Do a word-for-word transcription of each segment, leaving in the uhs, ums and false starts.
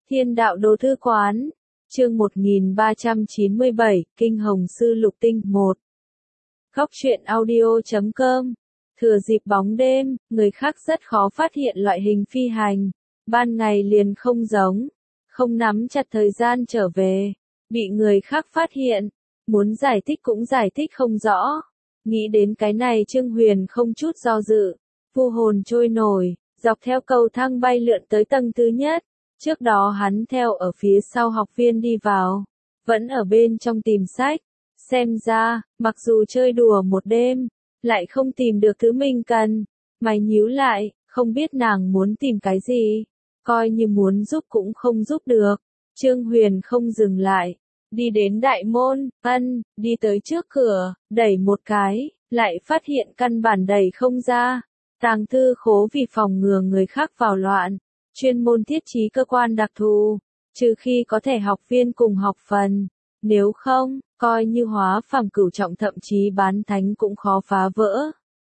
Thiên đạo đồ thư quán. Chương một nghìn ba trăm chín mươi bảy, Kinh Hồng Sư Lục Tinh một. Góc truyện audio chấm com. Thừa dịp bóng đêm, người khác rất khó phát hiện loại hình phi hành. Ban ngày liền không giống, không nắm chặt thời gian trở về, bị người khác phát hiện, muốn giải thích cũng giải thích không rõ. Nghĩ đến cái này Trương Huyền không chút do dự, vu hồn trôi nổi, dọc theo cầu thang bay lượn tới tầng thứ nhất. Trước đó hắn theo ở phía sau học viên đi vào, vẫn ở bên trong tìm sách. Xem ra, mặc dù chơi đùa một đêm, lại không tìm được thứ mình cần. Mày nhíu lại, không biết nàng muốn tìm cái gì. Coi như muốn giúp cũng không giúp được. Trương Huyền không dừng lại. Đi đến đại môn, ân, đi tới trước cửa, đẩy một cái, lại phát hiện căn bản đẩy không ra. Tàng thư khố vì phòng ngừa người khác vào loạn, chuyên môn thiết trí cơ quan đặc thù, trừ khi có thể học viên cùng học phần. Nếu không, coi như hóa phàm cửu trọng thậm chí bán thánh cũng khó phá vỡ.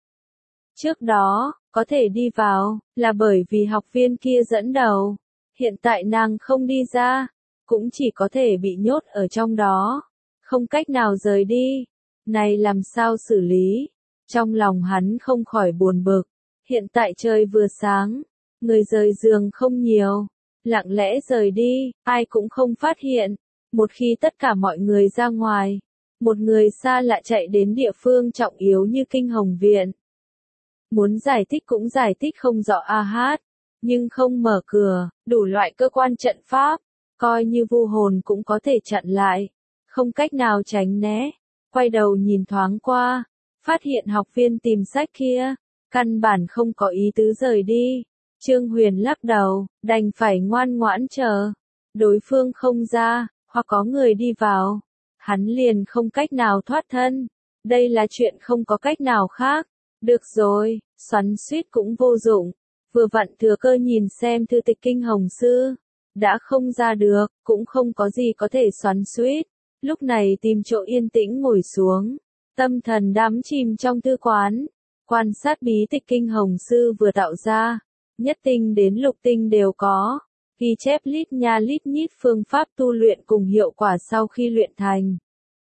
Trước đó, có thể đi vào, là bởi vì học viên kia dẫn đầu. Hiện tại nàng không đi ra, cũng chỉ có thể bị nhốt ở trong đó, không cách nào rời đi. Này làm sao xử lý? Trong lòng hắn không khỏi buồn bực. Hiện tại trời vừa sáng, người rời giường không nhiều, lặng lẽ rời đi, ai cũng không phát hiện. Một khi tất cả mọi người ra ngoài, một người xa lạ chạy đến địa phương trọng yếu như Kinh Hồng Viện. Muốn giải thích cũng giải thích không rõ a hát, nhưng không mở cửa, đủ loại cơ quan trận pháp, coi như vu hồn cũng có thể chặn lại, không cách nào tránh né. Quay đầu nhìn thoáng qua, phát hiện học viên tìm sách kia, căn bản không có ý tứ rời đi. Trương Huyền lắc đầu, đành phải ngoan ngoãn chờ. Đối phương không ra, hoặc có người đi vào, hắn liền không cách nào thoát thân. Đây là chuyện không có cách nào khác. Được rồi, xoắn xuýt cũng vô dụng. Vừa vặn thừa cơ nhìn xem thư tịch Kinh Hồng Sư. Đã không ra được, cũng không có gì có thể xoắn xuýt. Lúc này tìm chỗ yên tĩnh ngồi xuống. Tâm thần đắm chìm trong thư quán. Quan sát bí tịch Kinh Hồng Sư vừa tạo ra. Nhất tinh đến lục tinh đều có. Ghi chép lít nha lít nhít phương pháp tu luyện cùng hiệu quả sau khi luyện thành.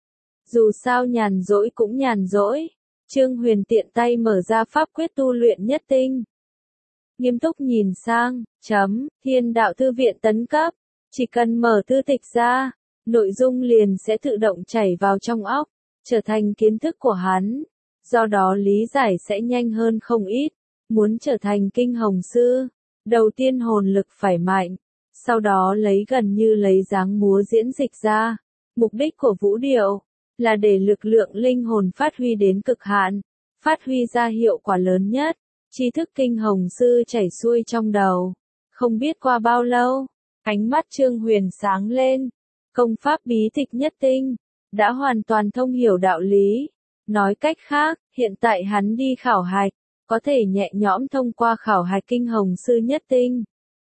Dù sao nhàn rỗi cũng nhàn rỗi. Trương Huyền tiện tay mở ra pháp quyết tu luyện nhất tinh. Nghiêm túc nhìn sang, chấm, Thiên đạo thư viện tấn cấp. Chỉ cần mở thư tịch ra, nội dung liền sẽ tự động chảy vào trong óc, trở thành kiến thức của hắn. Do đó lý giải sẽ nhanh hơn không ít. Muốn trở thành Kinh Hồng Sư, đầu tiên hồn lực phải mạnh, sau đó lấy gần như lấy dáng múa diễn dịch ra. Mục đích của vũ điệu là để lực lượng linh hồn phát huy đến cực hạn, phát huy ra hiệu quả lớn nhất. Tri thức Kinh Hồng Sư chảy xuôi trong đầu. Không biết qua bao lâu, ánh mắt Trương Huyền sáng lên. Công pháp bí tịch nhất tinh đã hoàn toàn thông hiểu đạo lý. Nói cách khác, hiện tại hắn đi khảo hạch, có thể nhẹ nhõm thông qua khảo hạch Kinh Hồng Sư nhất tinh.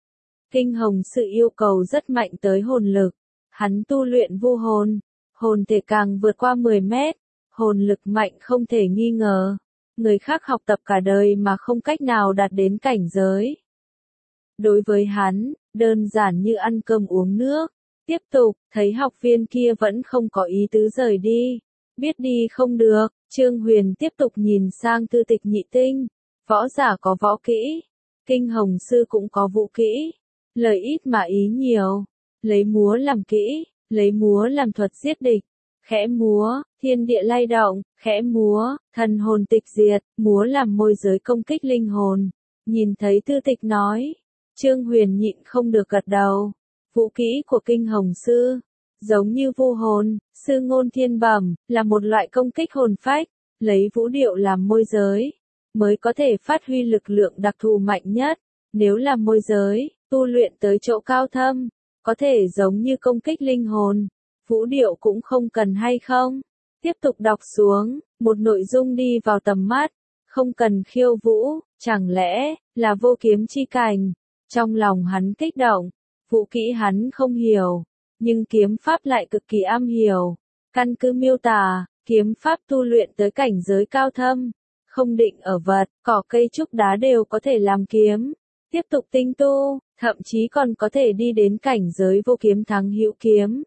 Kinh Hồng Sư yêu cầu rất mạnh tới hồn lực. Hắn tu luyện vu hồn, hồn thể càng vượt qua mười mét, hồn lực mạnh không thể nghi ngờ. Người khác học tập cả đời mà không cách nào đạt đến cảnh giới. Đối với hắn, đơn giản như ăn cơm uống nước. Tiếp tục, thấy học viên kia vẫn không có ý tứ rời đi. Biết đi không được, Trương Huyền tiếp tục nhìn sang thư tịch nhị tinh. Võ giả có võ kỹ, Kinh Hồng Sư cũng có vũ kỹ. Lời ít mà ý nhiều. Lấy múa làm kỹ, lấy múa làm thuật giết địch. Khẽ múa, thiên địa lay động, khẽ múa, thần hồn tịch diệt, múa làm môi giới công kích linh hồn. Nhìn thấy thư tịch nói, Trương Huyền nhịn không được gật đầu. Vũ kỹ của Kinh Hồng Sư, giống như vu hồn, sư ngôn thiên bẩm, là một loại công kích hồn phách, lấy vũ điệu làm môi giới, mới có thể phát huy lực lượng đặc thù mạnh nhất. Nếu làm môi giới, tu luyện tới chỗ cao thâm, có thể giống như công kích linh hồn. Vũ điệu cũng không cần hay không? Tiếp tục đọc xuống, một nội dung đi vào tầm mắt, không cần khiêu vũ, chẳng lẽ là vô kiếm chi cảnh? Trong lòng hắn kích động, vũ kỹ hắn không hiểu, nhưng kiếm pháp lại cực kỳ am hiểu. Căn cứ miêu tả, kiếm pháp tu luyện tới cảnh giới cao thâm, không định ở vật, cỏ cây trúc đá đều có thể làm kiếm. Tiếp tục tinh tu, thậm chí còn có thể đi đến cảnh giới vô kiếm thắng hữu kiếm.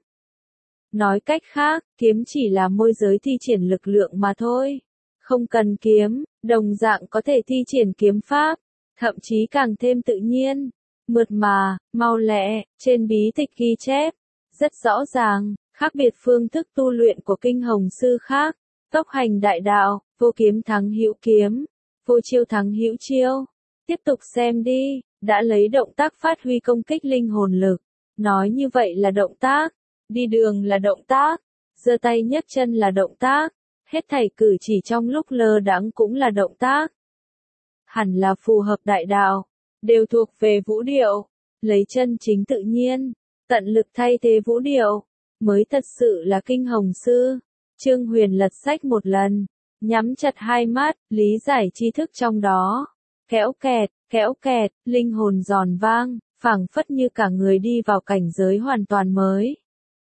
Nói cách khác, kiếm chỉ là môi giới thi triển lực lượng mà thôi. Không cần kiếm, đồng dạng có thể thi triển kiếm pháp, thậm chí càng thêm tự nhiên, mượt mà, mau lẹ. Trên bí tịch ghi chép, rất rõ ràng, khác biệt phương thức tu luyện của kinh hồng sư khác, tốc hành đại đạo, vô kiếm thắng hữu kiếm, vô chiêu thắng hữu chiêu. Tiếp tục xem đi, đã lấy động tác phát huy công kích linh hồn lực, nói như vậy là động tác, đi đường là động tác, giơ tay nhấc chân là động tác, hết thảy cử chỉ trong lúc lơ đãng cũng là động tác. Hẳn là phù hợp đại đạo, đều thuộc về vũ điệu, lấy chân chính tự nhiên, tận lực thay thế vũ điệu, mới thật sự là kinh hồng sư. Trương Huyền lật sách một lần, nhắm chặt hai mắt, lý giải tri thức trong đó. Kéo kẹt, kéo kẹt, linh hồn giòn vang, phảng phất như cả người đi vào cảnh giới hoàn toàn mới.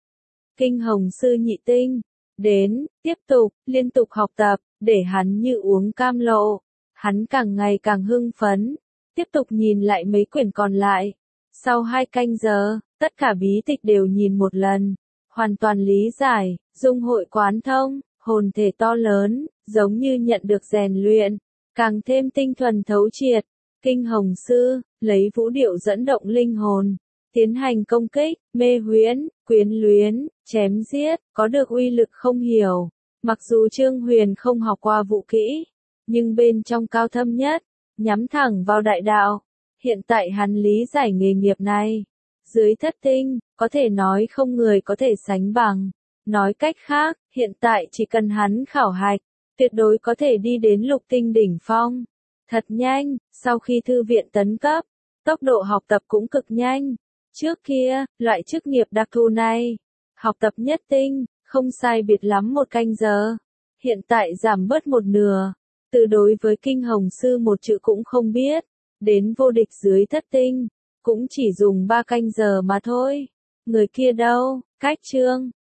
Kinh hồng sư nhị tinh, đến, tiếp tục, liên tục học tập, để hắn như uống cam lộ. Hắn càng ngày càng hưng phấn, tiếp tục nhìn lại mấy quyển còn lại. Sau hai canh giờ, tất cả bí tịch đều nhìn một lần, hoàn toàn lý giải, dung hội quán thông, hồn thể to lớn, giống như nhận được rèn luyện, càng thêm tinh thuần thấu triệt. Kinh hồng sư, lấy vũ điệu dẫn động linh hồn, tiến hành công kích, mê huyễn, quyến luyến, chém giết, có được uy lực không hiểu. Mặc dù Trương Huyền không học qua vũ kỹ, nhưng bên trong cao thâm nhất, nhắm thẳng vào đại đạo. Hiện tại hắn lý giải nghề nghiệp này, dưới thất tinh, có thể nói không người có thể sánh bằng. Nói cách khác, hiện tại chỉ cần hắn khảo hạch, tuyệt đối có thể đi đến lục tinh đỉnh phong. Thật nhanh, sau khi thư viện tấn cấp, tốc độ học tập cũng cực nhanh. Trước kia, loại chức nghiệp đặc thù này, học tập nhất tinh, không sai biệt lắm một canh giờ. Hiện tại giảm bớt một nửa, từ đối với kinh hồng sư một chữ cũng không biết, đến vô địch dưới thất tinh, cũng chỉ dùng ba canh giờ mà thôi. Người kia đâu, cách chương